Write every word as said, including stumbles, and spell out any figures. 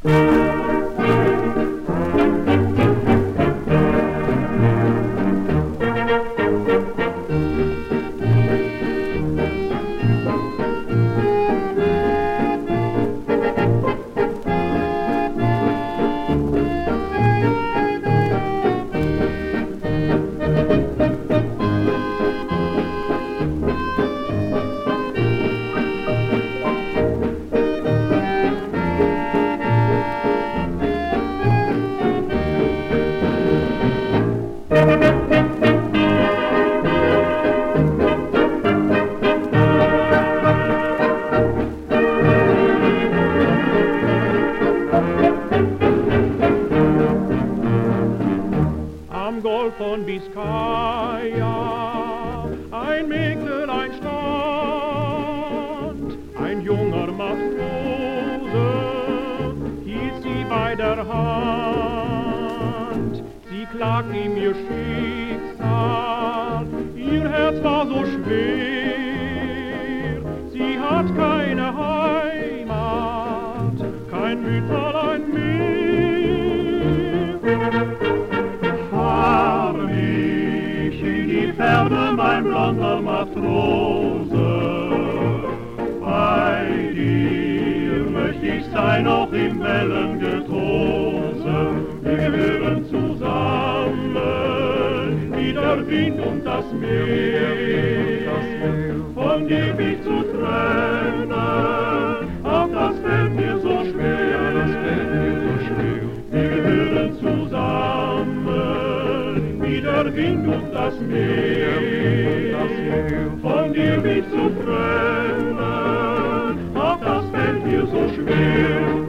Am Golf von Biskaya ein Mägdelein stand, ein junger Matrose hielt sie bei der Hand. Sie klagt ihm ihr Schicksal, ihr Herz war so schwer, sie hat keine Heimat, kein Mütterlein mehr. Ferne, mein blonder Matrose, bei dir möcht ich sein, auch im Wellengetöse. Wir gehören zusammen, wie der Wind und das Meer. Von dir mich zu trennen, auch das fällt mir so schwer. Wir gehören zusammen, wie der Wind und das Meer. Von dir mich zu trennen, auch das fällt mir so schwer.